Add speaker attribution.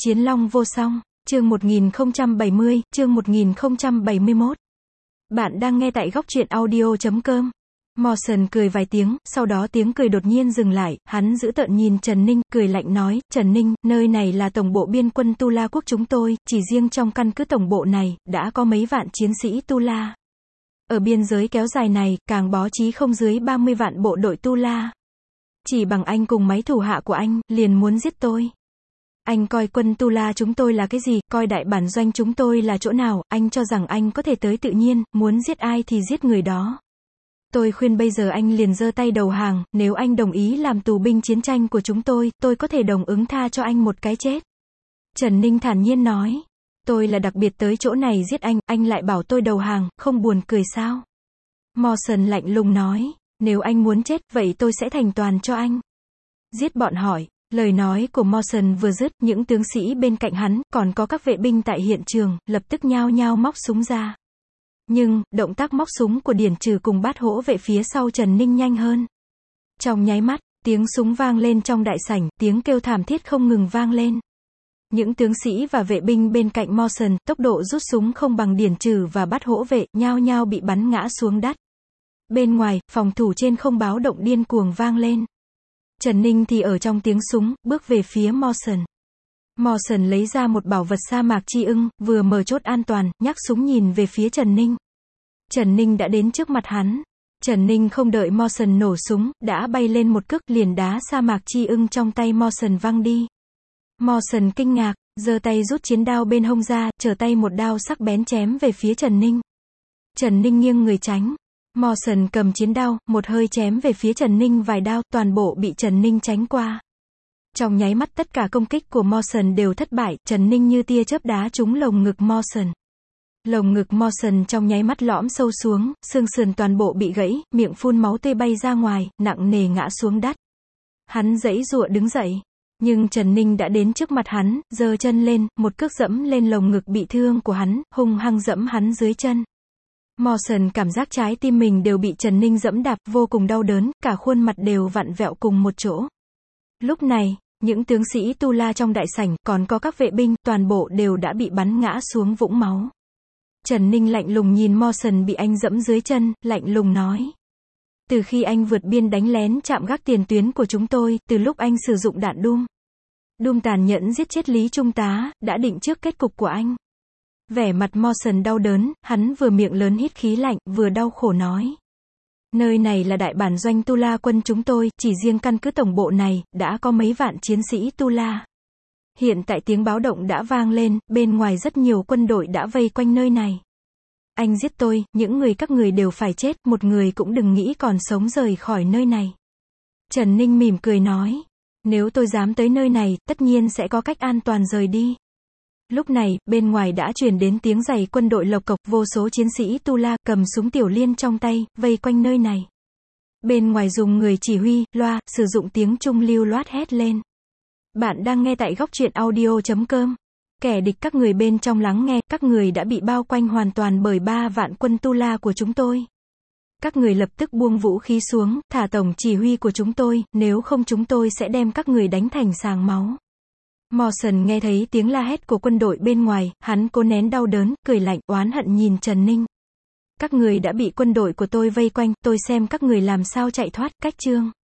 Speaker 1: Chiến Long vô song, chương 1070, chương 1071. Bạn đang nghe tại góc truyện audio.com. Mawson cười vài tiếng, sau đó tiếng cười đột nhiên dừng lại, hắn dữ tợn nhìn Trần Ninh, cười lạnh nói, Trần Ninh, nơi này là tổng bộ biên quân Tu La quốc chúng tôi, chỉ riêng trong căn cứ tổng bộ này, đã có mấy vạn chiến sĩ Tu La. Ở biên giới kéo dài này, càng bó trí không dưới 30 vạn bộ đội Tu La. Chỉ bằng anh cùng mấy thủ hạ của anh, liền muốn giết tôi. Anh coi quân Tu La chúng tôi là cái gì, coi đại bản doanh chúng tôi là chỗ nào, anh cho rằng anh có thể tới tự nhiên, muốn giết ai thì giết người đó. Tôi khuyên bây giờ anh liền giơ tay đầu hàng, nếu anh đồng ý làm tù binh chiến tranh của chúng tôi có thể đồng ứng tha cho anh một cái chết. Trần Ninh thản nhiên nói, tôi là đặc biệt tới chỗ này giết anh lại bảo tôi đầu hàng, không buồn cười sao? Mawson lạnh lùng nói, nếu anh muốn chết, vậy tôi sẽ thành toàn cho anh. Giết bọn hỏi. Lời nói của Mawson vừa dứt, những tướng sĩ bên cạnh hắn, còn có các vệ binh tại hiện trường, lập tức nhao nhao móc súng ra. Nhưng, động tác móc súng của Điển Trừ cùng Bát Hỗ vệ phía sau Trần Ninh nhanh hơn. Trong nháy mắt, tiếng súng vang lên trong đại sảnh, tiếng kêu thảm thiết không ngừng vang lên. Những tướng sĩ và vệ binh bên cạnh Mawson, tốc độ rút súng không bằng Điển Trừ và Bát Hỗ vệ, nhao nhao bị bắn ngã xuống đất. Bên ngoài, phòng thủ trên không báo động điên cuồng vang lên. Trần Ninh thì ở trong tiếng súng, bước về phía Mawson. Mawson lấy ra một bảo vật sa mạc chi ưng, vừa mở chốt an toàn, nhắc súng nhìn về phía Trần Ninh. Trần Ninh đã đến trước mặt hắn. Trần Ninh không đợi Mawson nổ súng, đã bay lên một cước, liền đá sa mạc chi ưng trong tay Mawson văng đi. Mawson kinh ngạc, giơ tay rút chiến đao bên hông ra, trở tay một đao sắc bén chém về phía Trần Ninh. Trần Ninh nghiêng người tránh. Mawson cầm chiến đao, một hơi chém về phía Trần Ninh vài đao, toàn bộ bị Trần Ninh tránh qua. Trong nháy mắt tất cả công kích của Mawson đều thất bại, Trần Ninh như tia chớp đá trúng lồng ngực Mawson. Lồng ngực Mawson trong nháy mắt lõm sâu xuống, xương sườn toàn bộ bị gãy, miệng phun máu tươi bay ra ngoài, nặng nề ngã xuống đất. Hắn giãy giụa đứng dậy, nhưng Trần Ninh đã đến trước mặt hắn, giơ chân lên, một cước dẫm lên lồng ngực bị thương của hắn, hung hăng dẫm hắn dưới chân. Mawson cảm giác trái tim mình đều bị Trần Ninh dẫm đạp, vô cùng đau đớn, cả khuôn mặt đều vặn vẹo cùng một chỗ. Lúc này, những tướng sĩ Tu La trong đại sảnh, còn có các vệ binh, toàn bộ đều đã bị bắn ngã xuống vũng máu. Trần Ninh lạnh lùng nhìn Mawson bị anh dẫm dưới chân, lạnh lùng nói. Từ khi anh vượt biên đánh lén chạm gác tiền tuyến của chúng tôi, từ lúc anh sử dụng đạn Doom tàn nhẫn giết chết Lý Trung tá, đã định trước kết cục của anh. Vẻ mặt Mawson đau đớn, hắn vừa miệng lớn hít khí lạnh, vừa đau khổ nói. Nơi này là đại bản doanh Tu La quân chúng tôi, chỉ riêng căn cứ tổng bộ này, đã có mấy vạn chiến sĩ Tu La. Hiện tại tiếng báo động đã vang lên, bên ngoài rất nhiều quân đội đã vây quanh nơi này. Anh giết tôi, những người các người đều phải chết, một người cũng đừng nghĩ còn sống rời khỏi nơi này. Trần Ninh mỉm cười nói. Nếu tôi dám tới nơi này, tất nhiên sẽ có cách an toàn rời đi. Lúc này, bên ngoài đã truyền đến tiếng giày quân đội lộc cộc, vô số chiến sĩ Tu La, cầm súng tiểu liên trong tay, vây quanh nơi này. Bên ngoài dùng người chỉ huy, loa, sử dụng tiếng Trung lưu loát hét lên. Bạn đang nghe tại góc truyện audio.com. Kẻ địch các người bên trong lắng nghe, các người đã bị bao quanh hoàn toàn bởi 3 vạn quân Tu La của chúng tôi. Các người lập tức buông vũ khí xuống, thả tổng chỉ huy của chúng tôi, nếu không chúng tôi sẽ đem các người đánh thành sàng máu. Mawson nghe thấy tiếng la hét của quân đội bên ngoài, hắn cố nén đau đớn, cười lạnh, oán hận nhìn Trần Ninh. Các người đã bị quân đội của tôi vây quanh, tôi xem các người làm sao chạy thoát, cách chương.